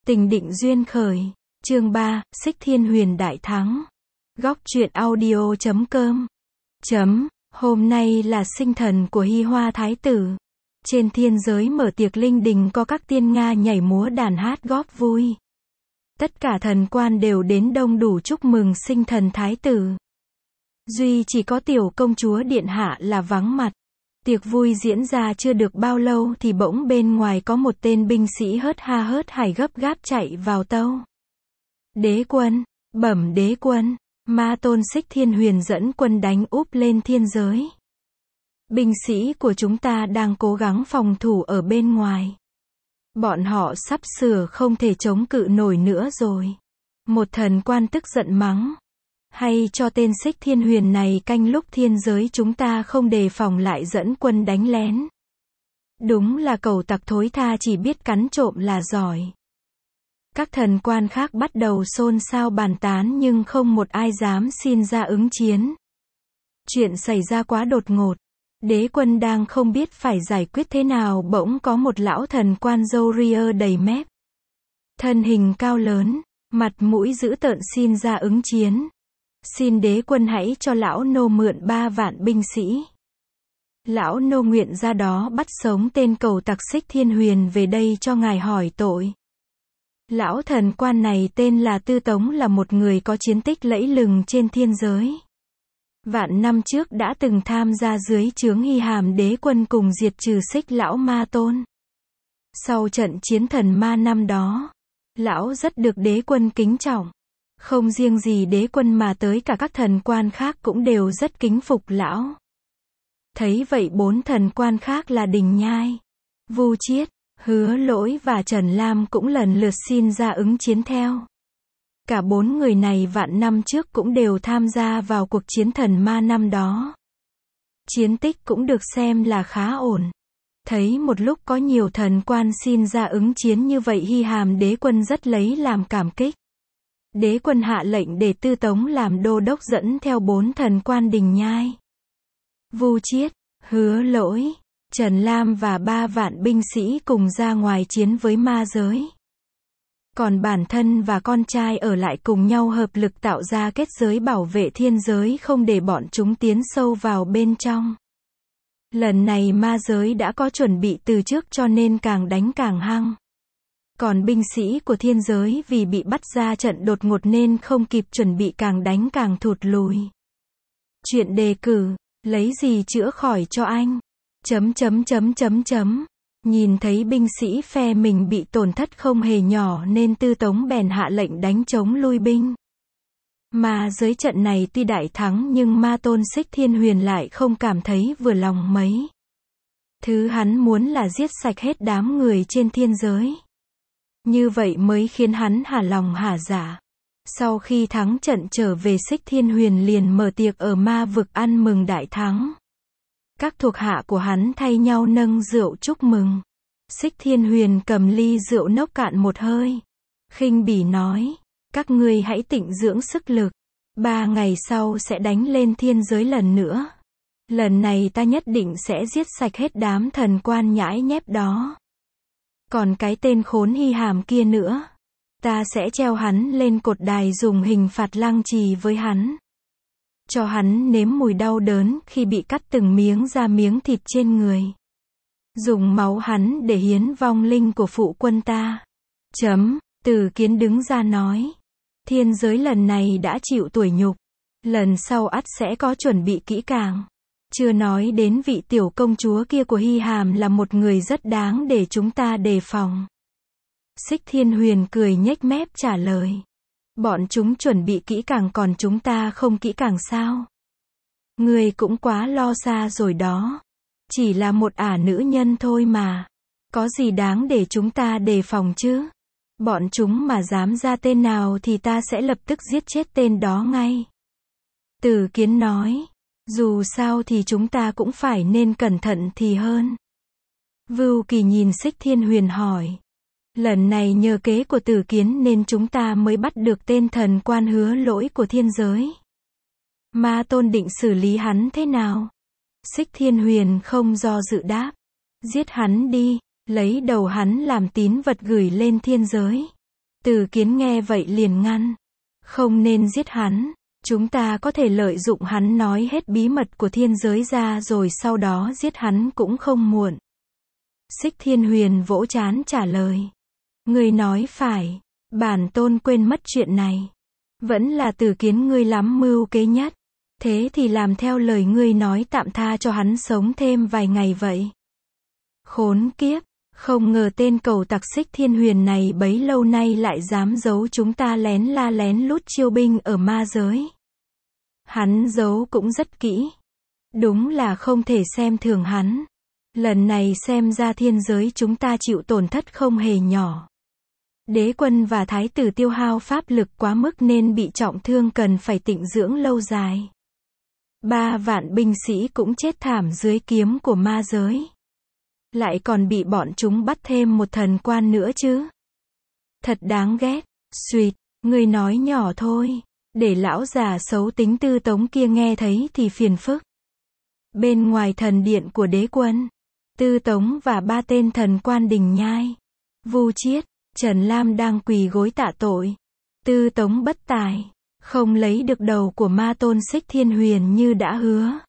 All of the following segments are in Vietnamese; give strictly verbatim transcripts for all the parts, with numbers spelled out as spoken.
Tình định duyên khởi. Chương ba, Xích Thiên Huyền đại thắng. Góc truyện audio chấm com. Chấm, hôm nay là sinh thần của Hy Hoa Thái tử. Trên thiên giới mở tiệc linh đình có các tiên Nga nhảy múa đàn hát góp vui. Tất cả thần quan đều đến đông đủ chúc mừng sinh thần Thái tử. Duy chỉ có tiểu công chúa điện hạ là vắng mặt. Tiệc vui diễn ra chưa được bao lâu thì bỗng bên ngoài có một tên binh sĩ hớt ha hớt hải gấp gáp chạy vào tâu. Đế quân, bẩm đế quân, ma tôn Xích Thiên Huyền dẫn quân đánh úp lên thiên giới. Binh sĩ của chúng ta đang cố gắng phòng thủ ở bên ngoài. Bọn họ sắp sửa không thể chống cự nổi nữa rồi. Một thần quan tức giận mắng. Hay cho tên Xích Thiên Huyền này canh lúc thiên giới chúng ta không đề phòng lại dẫn quân đánh lén. Đúng là cẩu tặc thối tha, chỉ biết cắn trộm là giỏi. Các thần quan khác bắt đầu xôn xao bàn tán nhưng không một ai dám xin ra ứng chiến. Chuyện xảy ra quá đột ngột. Đế quân đang không biết phải giải quyết thế nào, bỗng có một lão thần quan râu ria đầy mép. Thân hình cao lớn, mặt mũi dữ tợn xin ra ứng chiến. Xin đế quân hãy cho lão nô mượn ba vạn binh sĩ. Lão nô nguyện ra đó bắt sống tên cẩu tặc Xích Thiên Huyền về đây cho ngài hỏi tội. Lão thần quan này tên là Tư Tống, là một người có chiến tích lẫy lừng trên thiên giới. Vạn năm trước đã từng tham gia dưới trướng Hy Hàm đế quân cùng diệt trừ Xích lão ma tôn. Sau trận chiến thần ma năm đó, lão rất được đế quân kính trọng. Không riêng gì đế quân mà tới cả các thần quan khác cũng đều rất kính phục lão. Thấy vậy bốn thần quan khác là Đình Nhai, Vu Chiết, Hứa Lỗi và Trần Lam cũng lần lượt xin ra ứng chiến theo. Cả bốn người này vạn năm trước cũng đều tham gia vào cuộc chiến thần ma năm đó. Chiến tích cũng được xem là khá ổn. Thấy một lúc có nhiều thần quan xin ra ứng chiến như vậy, Hy Hàm đế quân rất lấy làm cảm kích. Đế quân hạ lệnh để Tư Tống làm đô đốc dẫn theo bốn thần quan Đình Nhai, Vu Chiết, Hứa Lỗi, Trần Lam và ba vạn binh sĩ cùng ra ngoài chiến với ma giới. Còn bản thân và con trai ở lại cùng nhau hợp lực tạo ra kết giới bảo vệ thiên giới, không để bọn chúng tiến sâu vào bên trong. Lần này ma giới đã có chuẩn bị từ trước cho nên càng đánh càng hăng. Còn binh sĩ của thiên giới vì bị bắt ra trận đột ngột nên không kịp chuẩn bị, càng đánh càng thụt lùi. Chuyện đề cử, lấy gì chữa khỏi cho anh? Chấm chấm chấm chấm chấm. Nhìn thấy binh sĩ phe mình bị tổn thất không hề nhỏ nên Tư Tống bèn hạ lệnh đánh chống lui binh. Mà dưới trận này tuy đại thắng nhưng ma tôn Xích Thiên Huyền lại không cảm thấy vừa lòng mấy. Thứ hắn muốn là giết sạch hết đám người trên thiên giới. Như vậy mới khiến hắn hả lòng hả dạ. Sau khi thắng trận trở về, Xích Thiên Huyền liền mở tiệc ở ma vực ăn mừng đại thắng. Các thuộc hạ của hắn thay nhau nâng rượu chúc mừng. Xích Thiên Huyền cầm ly rượu nốc cạn một hơi, khinh bỉ nói, các ngươi hãy tịnh dưỡng sức lực. Ba ngày sau sẽ đánh lên thiên giới lần nữa. Lần này ta nhất định sẽ giết sạch hết đám thần quan nhãi nhép đó. Còn cái tên khốn Hy Hàm kia nữa, ta sẽ treo hắn lên cột đài dùng hình phạt lăng trì với hắn. Cho hắn nếm mùi đau đớn khi bị cắt từng miếng da miếng thịt trên người. Dùng máu hắn để hiến vong linh của phụ quân ta. Chấm, Từ Kiến đứng ra nói. Thiên giới lần này đã chịu tủi nhục. Lần sau ắt sẽ có chuẩn bị kỹ càng. Chưa nói đến vị tiểu công chúa kia của Hy Hàm là một người rất đáng để chúng ta đề phòng. Xích Thiên Huyền cười nhếch mép trả lời. Bọn chúng chuẩn bị kỹ càng còn chúng ta không kỹ càng sao? Ngươi cũng quá lo xa rồi đó. Chỉ là một ả nữ nhân thôi mà. Có gì đáng để chúng ta đề phòng chứ? Bọn chúng mà dám ra tên nào thì ta sẽ lập tức giết chết tên đó ngay. Từ Kiến nói. Dù sao thì chúng ta cũng phải nên cẩn thận thì hơn. Vưu Kỳ nhìn Xích Thiên Huyền hỏi. Lần này nhờ kế của Từ Kiến nên chúng ta mới bắt được tên thần quan Hứa Lỗi của thiên giới. Ma tôn định xử lý hắn thế nào? Xích Thiên Huyền không do dự đáp. Giết hắn đi, lấy đầu hắn làm tín vật gửi lên thiên giới. Từ Kiến nghe vậy liền ngăn. Không nên giết hắn. Chúng ta có thể lợi dụng hắn nói hết bí mật của thiên giới ra rồi sau đó giết hắn cũng không muộn. Xích Thiên Huyền vỗ trán trả lời. Ngươi nói phải. Bản tôn quên mất chuyện này. Vẫn là Từ Kiến ngươi lắm mưu kế nhất. Thế thì làm theo lời ngươi nói tạm tha cho hắn sống thêm vài ngày vậy. Khốn kiếp. Không ngờ tên cầu tặc Xích Thiên Huyền này bấy lâu nay lại dám giấu chúng ta lén la lén lút chiêu binh ở ma giới. Hắn giấu cũng rất kỹ. Đúng là không thể xem thường hắn. Lần này xem ra thiên giới chúng ta chịu tổn thất không hề nhỏ. Đế quân và thái tử tiêu hao pháp lực quá mức nên bị trọng thương cần phải tịnh dưỡng lâu dài. Ba vạn binh sĩ cũng chết thảm dưới kiếm của ma giới. Lại còn bị bọn chúng bắt thêm một thần quan nữa chứ. Thật đáng ghét. Xuyệt, ngươi nói nhỏ thôi. Để lão già xấu tính Tư Tống kia nghe thấy thì phiền phức. Bên ngoài thần điện của đế quân, Tư Tống và ba tên thần quan Đình Nhai, Vu Chiết, Trần Lam đang quỳ gối tạ tội. Tư Tống bất tài, không lấy được đầu của ma tôn Xích Thiên Huyền như đã hứa.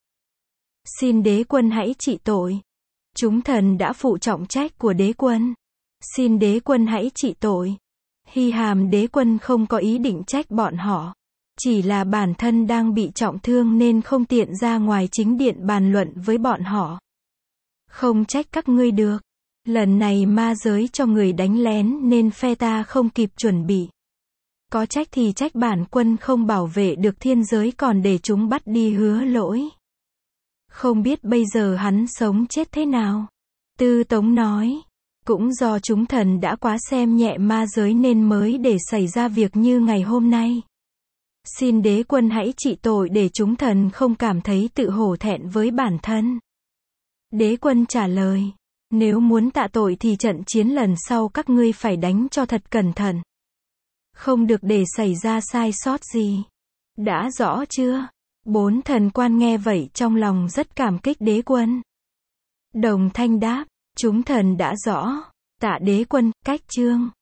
Xin đế quân hãy trị tội. Chúng thần đã phụ trọng trách của đế quân. Xin đế quân hãy trị tội. Hy hàm đế quân không có ý định trách bọn họ. Chỉ là bản thân đang bị trọng thương nên không tiện ra ngoài chính điện bàn luận với bọn họ. Không trách các ngươi được. Lần này ma giới cho người đánh lén nên phe ta không kịp chuẩn bị. Có trách thì trách bản quân không bảo vệ được thiên giới còn để chúng bắt đi hứa lỗi. Không biết bây giờ hắn sống chết thế nào. Tư Tống nói. Cũng do chúng thần đã quá xem nhẹ ma giới nên mới để xảy ra việc như ngày hôm nay. Xin đế quân hãy trị tội để chúng thần không cảm thấy tự hổ thẹn với bản thân. Đế quân trả lời. Nếu muốn tạ tội thì trận chiến lần sau các ngươi phải đánh cho thật cẩn thận. Không được để xảy ra sai sót gì. Đã rõ chưa? Bốn thần quan nghe vậy trong lòng rất cảm kích đế quân. Đồng thanh đáp. Chúng thần đã rõ. Tạ đế quân, cách chương.